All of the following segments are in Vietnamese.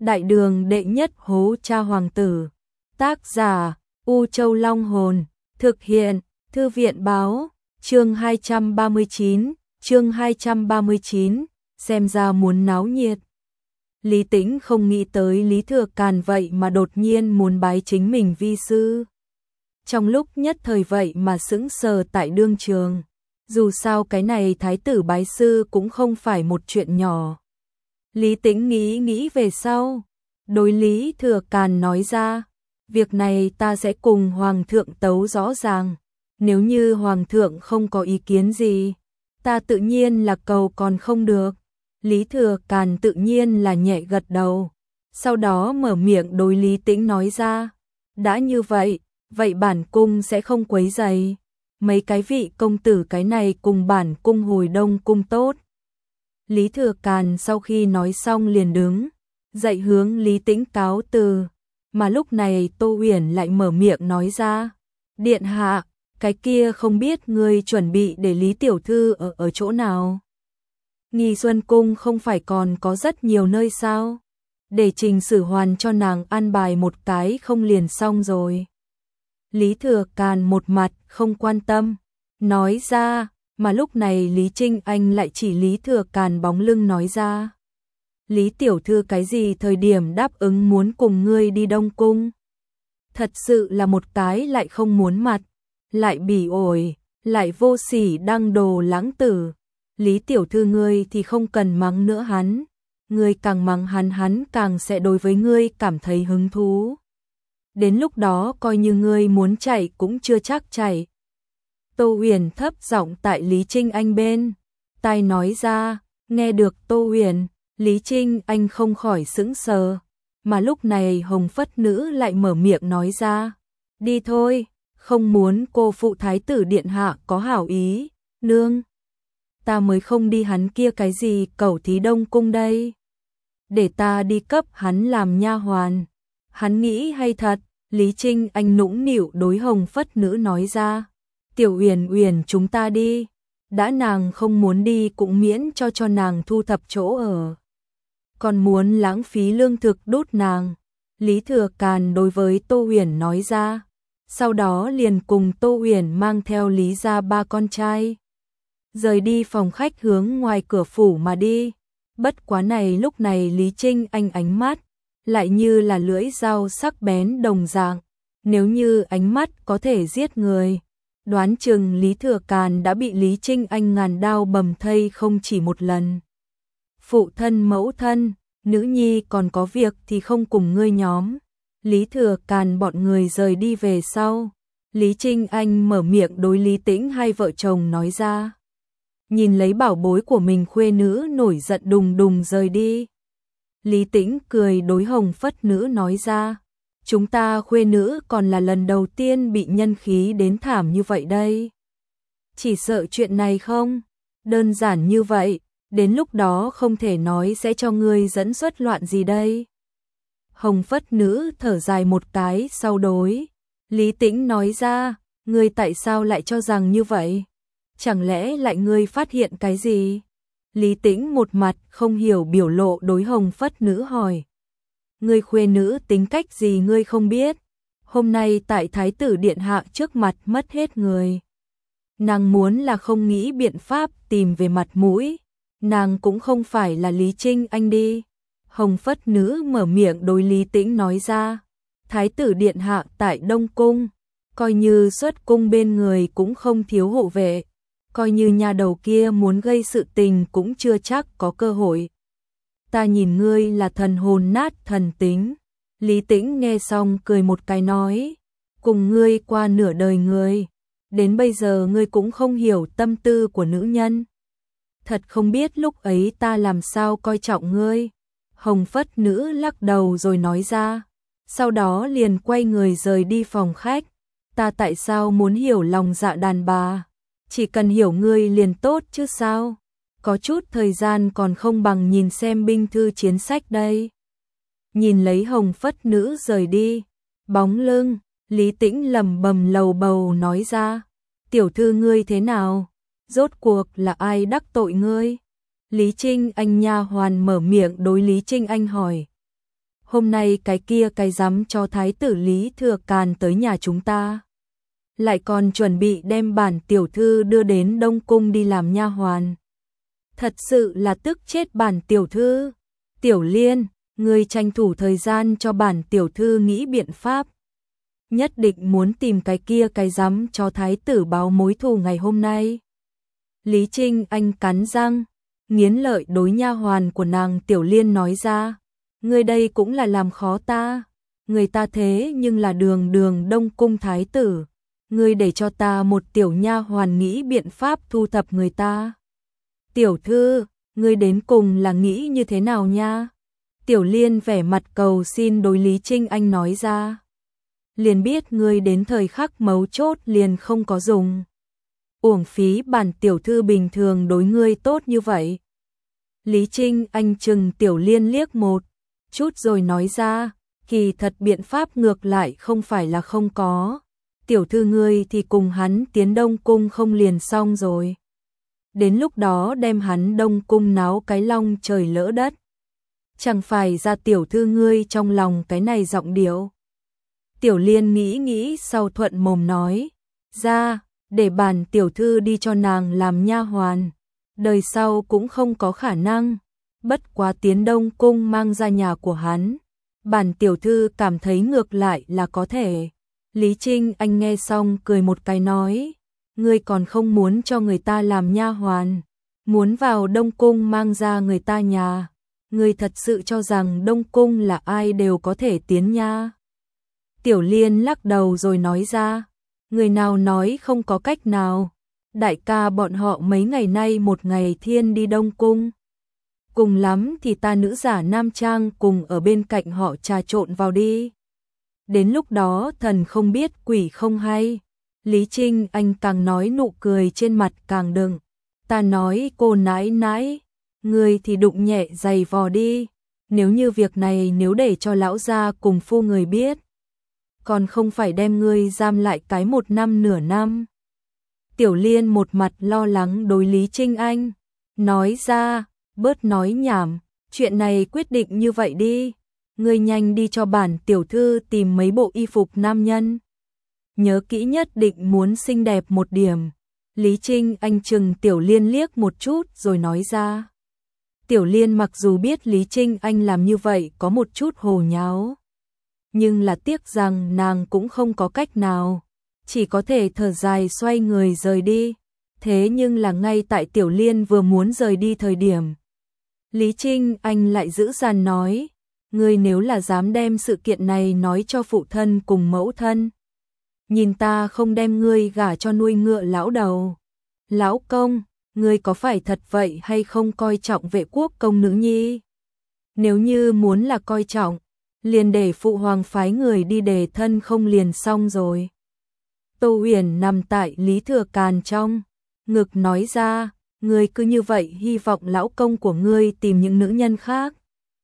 Đại đường đệ nhất hố cha hoàng tử. Tác giả U Châu Long Hồn. Thực hiện Thư viện Báo. Chương 239, xem ra muốn náo nhiệt. Lý Tĩnh không nghĩ tới Lý Thừa Càn vậy mà đột nhiên muốn bái chính mình vi sư. Trong lúc nhất thời vậy mà sững sờ tại đương trường. Dù sao cái này thái tử bái sư cũng không phải một chuyện nhỏ. Lý Tĩnh nghĩ về sau. Đối Lý Thừa Càn nói ra, việc này ta sẽ cùng Hoàng thượng tấu rõ ràng. Nếu như Hoàng thượng không có ý kiến gì, ta tự nhiên là cầu còn không được. Lý Thừa Càn tự nhiên là nhẹ gật đầu. Sau đó mở miệng đối Lý Tĩnh nói ra, đã như vậy, vậy bản cung sẽ không quấy rầy. Mấy cái vị công tử cái này cùng bản cung hồi Đông cung tốt. Lý Thừa Càn sau khi nói xong liền đứng dậy hướng Lý Tĩnh cáo từ. Mà lúc này Tô Uyển lại mở miệng nói ra, điện hạ, cái kia không biết ngươi chuẩn bị để Lý tiểu thư ở chỗ nào? Nghi Xuân cung không phải còn có rất nhiều nơi sao? Để Trình Sử Hoàn cho nàng an bài một cái không liền xong rồi. Lý Thừa Càn một mặt không quan tâm, nói ra, mà lúc này Lý Trinh Anh lại chỉ Lý Thừa Càn bóng lưng nói ra. Lý tiểu thư cái gì thời điểm đáp ứng muốn cùng ngươi đi Đông cung? Thật sự là một cái lại không muốn mặt, lại bỉ ổi, lại vô sỉ đăng đồ lãng tử. Lý tiểu thư ngươi thì không cần mắng nữa hắn, ngươi càng mắng hắn càng sẽ đối với ngươi cảm thấy hứng thú. Đến lúc đó coi như ngươi muốn chạy cũng chưa chắc chạy. Tô Uyển thấp giọng tại Lý Trinh Anh bên tai nói ra, nghe được Tô Uyển, Lý Trinh Anh không khỏi sững sờ, mà lúc này Hồng Phất Nữ lại mở miệng nói ra, đi thôi, không muốn cô phụ thái tử điện hạ có hảo ý, nương. Ta mới không đi hắn kia cái gì cẩu thí Đông cung đây. Để ta đi cấp hắn làm nha hoàn. Hắn nghĩ hay thật, Lý Trinh Anh nũng nịu đối Hồng Phất Nữ nói ra, Tiểu Uyển Uyển chúng ta đi, đã nàng không muốn đi cũng miễn cho nàng thu thập chỗ ở. Còn muốn lãng phí lương thực đốt nàng. Lý Thừa Càn đối với Tô Uyển nói ra, sau đó liền cùng Tô Uyển mang theo Lý gia ba con trai rời đi phòng khách hướng ngoài cửa phủ mà đi. Bất quá này lúc này Lý Trinh Anh ánh mắt lại như là lưỡi dao sắc bén đồng dạng, nếu như ánh mắt có thể giết người, đoán chừng Lý Thừa Càn đã bị Lý Trinh Anh ngàn đao bầm thây không chỉ một lần. Phụ thân mẫu thân, nữ nhi còn có việc thì không cùng ngươi nhóm. Lý Thừa Càn bọn người rời đi về sau, Lý Trinh Anh mở miệng đối Lý Tĩnh hai vợ chồng nói ra. Nhìn lấy bảo bối của mình khuê nữ nổi giận đùng đùng rời đi. Lý Tĩnh cười đối Hồng Phất Nữ nói ra, chúng ta khuê nữ còn là lần đầu tiên bị nhân khí đến thảm như vậy đây. Chỉ sợ chuyện này không đơn giản như vậy, đến lúc đó không thể nói sẽ cho ngươi dẫn xuất loạn gì đây. Hồng Phất Nữ thở dài một cái sau đối Lý Tĩnh nói ra, ngươi tại sao lại cho rằng như vậy? Chẳng lẽ lại ngươi phát hiện cái gì? Lý Tĩnh một mặt không hiểu biểu lộ đối Hồng Phất Nữ hỏi. Ngươi khuê nữ tính cách gì ngươi không biết? Hôm nay tại thái tử điện hạ trước mặt mất hết người. Nàng muốn là không nghĩ biện pháp tìm về mặt mũi. Nàng cũng không phải là Lý Trinh Anh đi. Hồng Phất Nữ mở miệng đối Lý Tĩnh nói ra. Thái tử điện hạ tại Đông cung, coi như xuất cung bên người cũng không thiếu hộ vệ. Coi như nhà đầu kia muốn gây sự tình cũng chưa chắc có cơ hội. Ta nhìn ngươi là thần hồn nát thần tính. Lý Tĩnh nghe xong cười một cái nói, cùng ngươi qua nửa đời người, đến bây giờ ngươi cũng không hiểu tâm tư của nữ nhân. Thật không biết lúc ấy ta làm sao coi trọng ngươi. Hồng Phất Nữ lắc đầu rồi nói ra, sau đó liền quay người rời đi phòng khách. Ta tại sao muốn hiểu lòng dạ đàn bà? Chỉ cần hiểu ngươi liền tốt chứ sao? Có chút thời gian còn không bằng nhìn xem binh thư chiến sách đây. Nhìn lấy Hồng Phất Nữ rời đi, bóng lưng, Lý Tĩnh lẩm bẩm lầu bầu nói ra, tiểu thư ngươi thế nào? Rốt cuộc là ai đắc tội ngươi? Lý Trinh Anh nha hoàn mở miệng đối Lý Trinh Anh hỏi. hôm nay cái kia cái dám cho thái tử Lý Thừa Càn tới nhà chúng ta. Lại còn chuẩn bị đem bản tiểu thư đưa đến Đông Cung đi làm nha hoàn. Thật sự là tức chết bản tiểu thư. Tiểu Liên, ngươi tranh thủ thời gian cho bản tiểu thư nghĩ biện pháp. Nhất định muốn tìm cái kia cái dám cho thái tử báo mối thù ngày hôm nay. Lý Trinh Anh cắn răng, nghiến lợi đối nha hoàn của nàng Tiểu Liên nói ra. Ngươi đây cũng là làm khó ta. Người ta thế nhưng là đường đường Đông Cung thái tử. Ngươi để cho ta một tiểu nha hoàn nghĩ biện pháp thu thập người ta. Tiểu thư, ngươi đến cùng là nghĩ như thế nào nha? Tiểu Liên vẻ mặt cầu xin đối Lý Trinh Anh nói ra. Liền biết ngươi đến thời khắc mấu chốt liền không có dùng. Uổng phí bản tiểu thư bình thường đối ngươi tốt như vậy. Lý Trinh Anh chừng Tiểu Liên liếc một chút rồi nói ra, kỳ thật biện pháp ngược lại không phải là không có. Tiểu thư ngươi thì cùng hắn tiến Đông Cung không liền xong rồi. Đến lúc đó đem hắn Đông Cung náo cái long trời lỡ đất. Chẳng phải ra tiểu thư ngươi trong lòng cái này giọng điệu. Tiểu Liên nghĩ sau thuận mồm nói, ra, để bản tiểu thư đi cho nàng làm nha hoàn. Đời sau cũng không có khả năng, bất quá tiến Đông Cung mang ra nhà của hắn. Bản tiểu thư cảm thấy ngược lại là có thể. Lý Trinh Anh nghe xong cười một cái nói, ngươi còn không muốn cho người ta làm nha hoàn, muốn vào Đông Cung mang ra người ta nhà. Ngươi thật sự cho rằng Đông Cung là ai đều có thể tiến nha? Tiểu Liên lắc đầu rồi nói ra, người nào nói không có cách nào. Đại ca bọn họ mấy ngày nay một ngày thiên đi Đông Cung. Cùng lắm thì ta nữ giả nam trang cùng ở bên cạnh họ trà trộn vào đi. Đến lúc đó thần không biết quỷ không hay. Lý Trinh Anh càng nói nụ cười trên mặt càng đừng. Ta nói cô nãi nãi, người thì đụng nhẹ giày vò đi. Nếu như việc này nếu để cho lão gia cùng phu người biết, còn không phải đem ngươi giam lại cái 1 năm nửa năm. Tiểu Liên một mặt lo lắng đối Lý Trinh Anh, nói ra, bớt nói nhảm, chuyện này quyết định như vậy đi. Ngươi nhanh đi cho bản tiểu thư tìm mấy bộ y phục nam nhân. Nhớ kỹ nhất định muốn xinh đẹp một điểm. Lý Trinh Anh chừng Tiểu Liên liếc một chút rồi nói ra. Tiểu Liên mặc dù biết Lý Trinh Anh làm như vậy có một chút hồ nháo, nhưng là tiếc rằng nàng cũng không có cách nào, chỉ có thể thở dài xoay người rời đi. Thế nhưng là ngay tại Tiểu Liên vừa muốn rời đi thời điểm, Lý Trinh Anh lại giữ dằn nói, ngươi nếu là dám đem sự kiện này nói cho phụ thân cùng mẫu thân, nhìn ta không đem ngươi gả cho nuôi ngựa lão đầu. Lão công, ngươi có phải thật vậy hay không coi trọng Vệ Quốc công nữ nhi? Nếu như muốn là coi trọng, liền để phụ hoàng phái người đi đề thân không liền xong rồi. Tô Huyền nằm tại Lý Thừa Càn trong ngực nói ra, ngươi cứ như vậy hy vọng lão công của ngươi tìm những nữ nhân khác.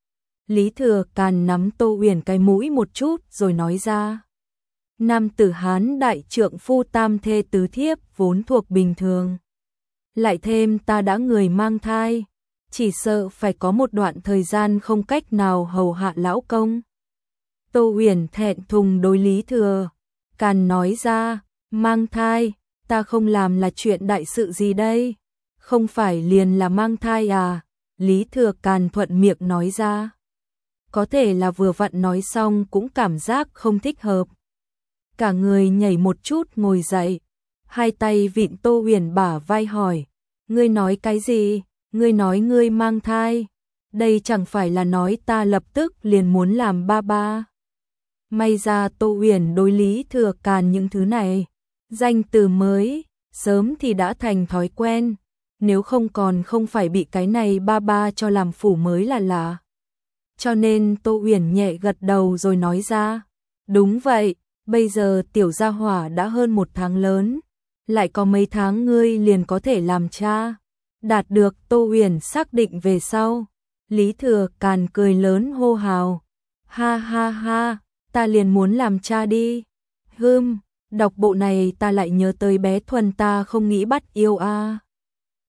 Lý Thừa Càn nắm Tô Huyền cái mũi một chút rồi nói ra, nam tử Hán đại trượng phu tam thê tứ thiếp vốn thuộc bình thường. Lại thêm ta đã người mang thai, chỉ sợ phải có một đoạn thời gian không cách nào hầu hạ lão công. Tô Huyền thẹn thùng đối Lý Thừa Càn nói ra, mang thai, ta không làm là chuyện đại sự gì đây? Không phải liền là mang thai à? Lý Thừa Càn thuận miệng nói ra. Có thể là vừa vặn nói xong cũng cảm giác không thích hợp. Cả người nhảy một chút ngồi dậy, hai tay vịn Tô Huyền bả vai hỏi, ngươi nói cái gì? Ngươi nói ngươi mang thai? Đây chẳng phải là nói ta lập tức liền muốn làm ba ba. May ra Tô Huyền đối Lý Thừa Càn những thứ này, danh từ mới, sớm thì đã thành thói quen, nếu không còn không phải bị cái này ba ba cho làm phủ mới là lạ. Cho nên Tô Huyền nhẹ gật đầu rồi nói ra, đúng vậy, bây giờ tiểu gia hỏa đã hơn 1 tháng lớn, lại có mấy tháng ngươi liền có thể làm cha. Đạt được Tô Huyền xác định về sau, Lý Thừa Càn cười lớn hô hào, ha ha ha, ta liền muốn làm cha đi. Đọc bộ này ta lại nhớ tới bé Thuần ta không nghĩ bắt yêu a.